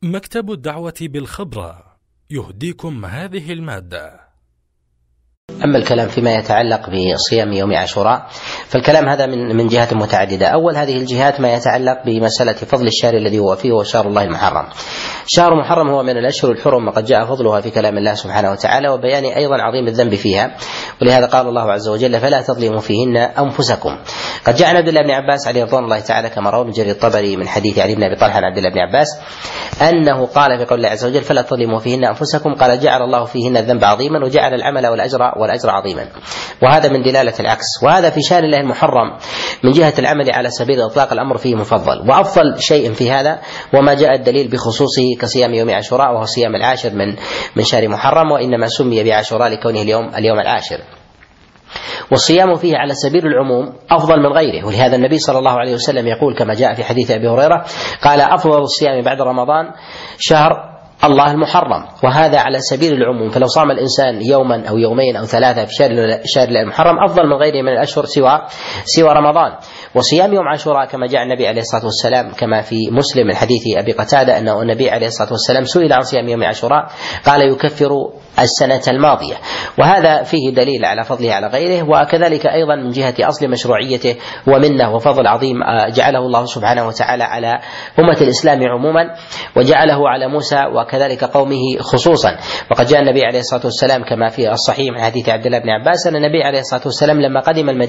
مكتب الدعوة بالخبرة يهديكم هذه المادة. أما الكلام فيما يتعلق بصيام يوم عاشوراء فالكلام هذا من جهات متعددة. أول هذه الجهات ما يتعلق بمسألة فضل الشهر الذي هو فيه، هو شهر الله المحرم. شهر محرم هو من الأشهر الحرم، وقد جاء فضلها في كلام الله سبحانه وتعالى وبيان أيضا عظيم الذنب فيها، ولهذا قال الله عز وجل: فلا تظلموا فيهن أنفسكم. قد جاء عن عبد الله بن عباس عليه رضوان الله تعالى كما رواه ابن جرير الطبري من حديث علي بن أبي طلحة عن عبد الله بن عباس أنه قال في قول الله عز وجل: فلا تظلموا فيهن أنفسكم، قال: جعل الله فيهن الذنب عظيما وجعل العمل والأجر عظيما. وهذا من دلالة العكس، وهذا في شهر الله المحرم من جهة العمل على سبيل إطلاق الأمر فيه مفضل، وأفضل شيء في هذا وما جاء الدليل بخصوصه كصيام يوم عاشوراء، وهو صيام العاشر من شهر محرم، وإنما سمي بعاشوراء لكونه اليوم العاشر. والصيام فيه على سبيل العموم أفضل من غيره، ولهذا النبي صلى الله عليه وسلم يقول كما جاء في حديث أبي هريرة قال: أفضل الصيام بعد رمضان شهر الله المحرم، وهذا على سبيل العموم. فلو صام الإنسان يوما أو يومين أو ثلاثة في شهر المحرم أفضل من غيره من الأشهر سوى رمضان. وصيام يوم عاشوراء كما جاء النبي عليه الصلاة والسلام كما في مسلم من حديث أبي قتادة أنه النبي عليه الصلاة والسلام سئل عن صيام يوم عاشوراء قال: يكفر السنة الماضية. وهذا فيه دليل على فضله على غيره، وكذلك أيضا من جهة أصل مشروعيته ومنه وفضل عظيم جعله الله سبحانه وتعالى على أمة الإسلام عموما، وجعله على موسى وكذلك قومه خصوصا. وقد جاء النبي عليه الصلاة والسلام كما في الصحيح من حديث عبد الله بن عباس أن النبي عليه الصلاة والسلام لما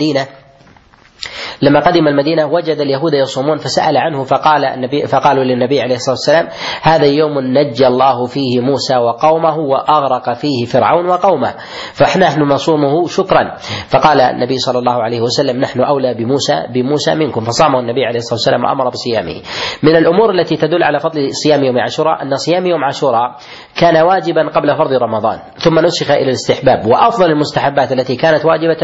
قدم المدينة وجد اليهود يصومون فسأل عنه فقالوا للنبي عليه الصلاة والسلام: هذا يوم نجى الله فيه موسى وقومه وأغرق فيه فرعون وقومه، فنحن نصومه شكرا. فقال النبي صلى الله عليه وسلم: نحن أولى بموسى منكم، فصامه النبي عليه الصلاة والسلام وأمر بصيامه. من الأمور التي تدل على فضل صيام يوم عاشوراء أن صيام يوم عاشوراء كان واجبا قبل فرض رمضان ثم نسخ إلى الاستحباب، وأفضل المستحبات التي كانت واجبة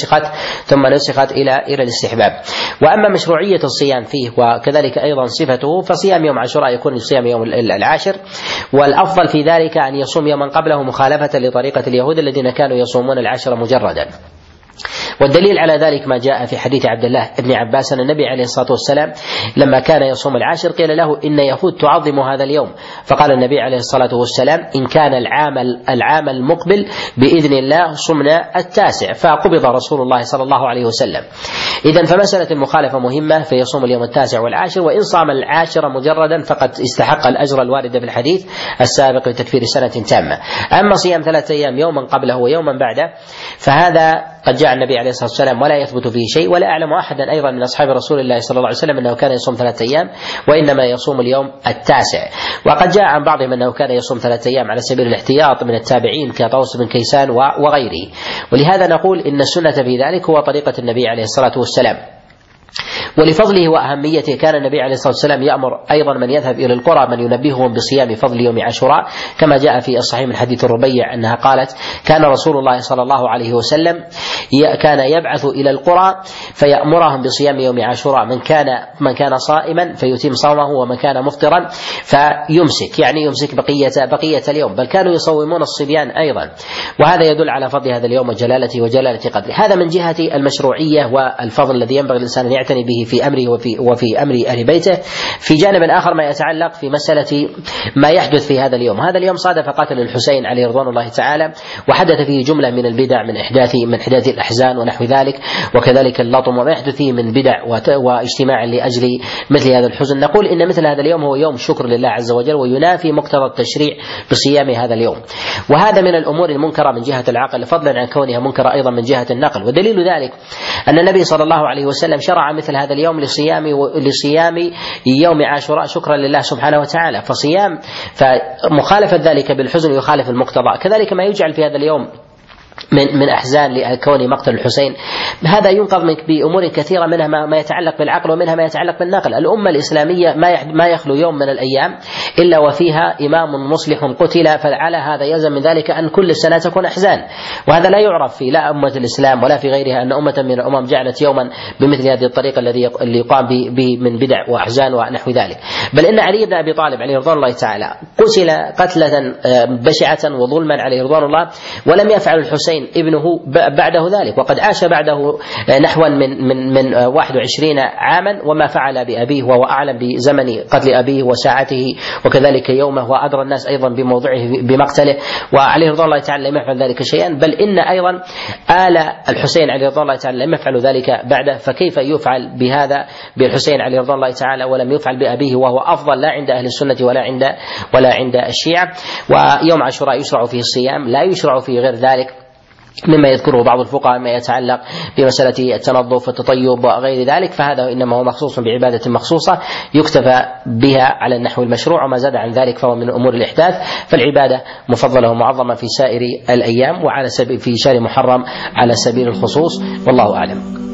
ثم نسخت إلى الاستحباب. وأما مشروعية الصيام فيه وكذلك أيضا صفته فصيام يوم عاشوراء يكون صيام يوم العاشر، والأفضل في ذلك أن يصوم يوما قبله مخالفة لطريقة اليهود الذين كانوا يصومون العاشر مجردا. والدليل على ذلك ما جاء في حديث عبد الله بن عباس أن النبي عليه الصلاة والسلام لما كان يصوم العاشر قيل له: إن يهود تعظم هذا اليوم، فقال النبي عليه الصلاة والسلام: إن كان العام المقبل بإذن الله صمنا التاسع، فقبض رسول الله صلى الله عليه وسلم. إذن فمسألة المخالفة مهمة، فيصوم اليوم التاسع والعاشر، وإن صام العاشر مجردا فقد استحق الأجر الوارد في الحديث السابق لتكفير سنة تامة. أما صيام 3 أيام يوما قبله ويوما بعده فهذا قد جاء النبي عليه الصلاة والسلام ولا يثبت فيه شيء، ولا أعلم أحدا أيضا من أصحاب رسول الله صلى الله عليه وسلم أنه كان يصوم 3 أيام، وإنما يصوم اليوم التاسع. وقد جاء عن بعضهم أنه كان يصوم 3 أيام على سبيل الاحتياط من التابعين كطوس بن كيسان وغيره. ولهذا نقول إن السنة في ذلك هو طريقة النبي عليه الصلاة والسلام. ولفضله وأهميته كان النبي عليه الصلاة والسلام يأمر أيضا من يذهب إلى القرى من ينبههم بصيام فضل يوم عاشوراء، كما جاء في الصحيح من حديث الربيع أنها قالت: كان رسول الله صلى الله عليه وسلم كان يبعث إلى القرى فيأمرهم بصيام يوم عاشوراء، من كان صائما فيتم صومه، ومن كان مفطرا فيمسك، يعني يمسك بقية اليوم، بل كانوا يصومون الصبيان أيضا. وهذا يدل على فضل هذا اليوم وجلالة قدره. هذا من جهة المشروعية والفضل الذي ينبغي الإنسان أن يعتني به في أمره وفي أمر أهل بيته. في جانب آخر ما يتعلق في مسألة ما يحدث في هذا اليوم. هذا اليوم صادف قتل الحسين عليه رضوان الله تعالى، وحدث فيه جملة من البدع من إحداث الأحزان ونحو ذلك، وكذلك اللطم وما يحدث فيه من بدع واجتماع لأجل مثل هذا الحزن. نقول إن مثل هذا اليوم هو يوم شكر لله عز وجل، وينافي مقتضى التشريع بصيام هذا اليوم. وهذا من الأمور المنكرة من جهة العقل، فضلا عن كونها منكرة أيضا من جهة النقل. ودليل ذلك أن النبي صلى الله عليه وسلم شرع مثل هذا اليوم لصيام يوم عاشوراء شكرا لله سبحانه وتعالى. فمخالفة ذلك بالحزن يخالف المقتضى. كذلك ما يجعل في هذا اليوم من أحزان لكون مقتل الحسين، هذا ينقض بأمور كثيرة، منها ما يتعلق بالعقل ومنها ما يتعلق بالنقل. الأمة الإسلامية ما يخلو يوم من الأيام إلا وفيها إمام مصلح قتل، فعلى هذا يلزم من ذلك أن كل سنة تكون أحزان. وهذا لا يعرف في لا أمة الإسلام ولا في غيرها أن أمة من الأمم جعلت يوما بمثل هذه الطريقة اللي يقام به من بدع وأحزان ونحو ذلك. بل إن علي بن أبي طالب عليه رضوان الله تعالى قتل قتلة بشعة وظلما عليه رضوان الله، ولم يفعل الحسين الحسين ابنه بعده ذلك، وقد عاش بعده نحوا من 21 عاما وما فعل بأبيه، وهو أعلم بزمن قتل أبيه وساعته وكذلك يومه، وأدرى الناس أيضا بموضعه بمقتله، وعليه رضوان الله تعالى لم يفعل ذلك شيئا، بل إن أيضا آل الحسين عليه رضوان الله تعالى لم يفعلوا ذلك بعده، فكيف يفعل بهذا بالحسين عليه رضوان الله تعالى ولم يفعل بأبيه وهو أفضل لا عند أهل السنة ولا عند الشيعة. ويوم عاشوراء يشرع فيه الصيام، لا يشرع فيه غير ذلك مما يذكره بعض الفقهاء ما يتعلق بمسألة التنظف والتطيب وغير ذلك، فهذا إنما هو مخصوص بعبادة مخصوصة يكتفى بها على النحو المشروع، وما زاد عن ذلك فهو من أمور الإحداث. فالعبادة مفضلة ومعظمة في سائر الأيام، وعلى في شهر محرم على سبيل الخصوص، والله أعلم.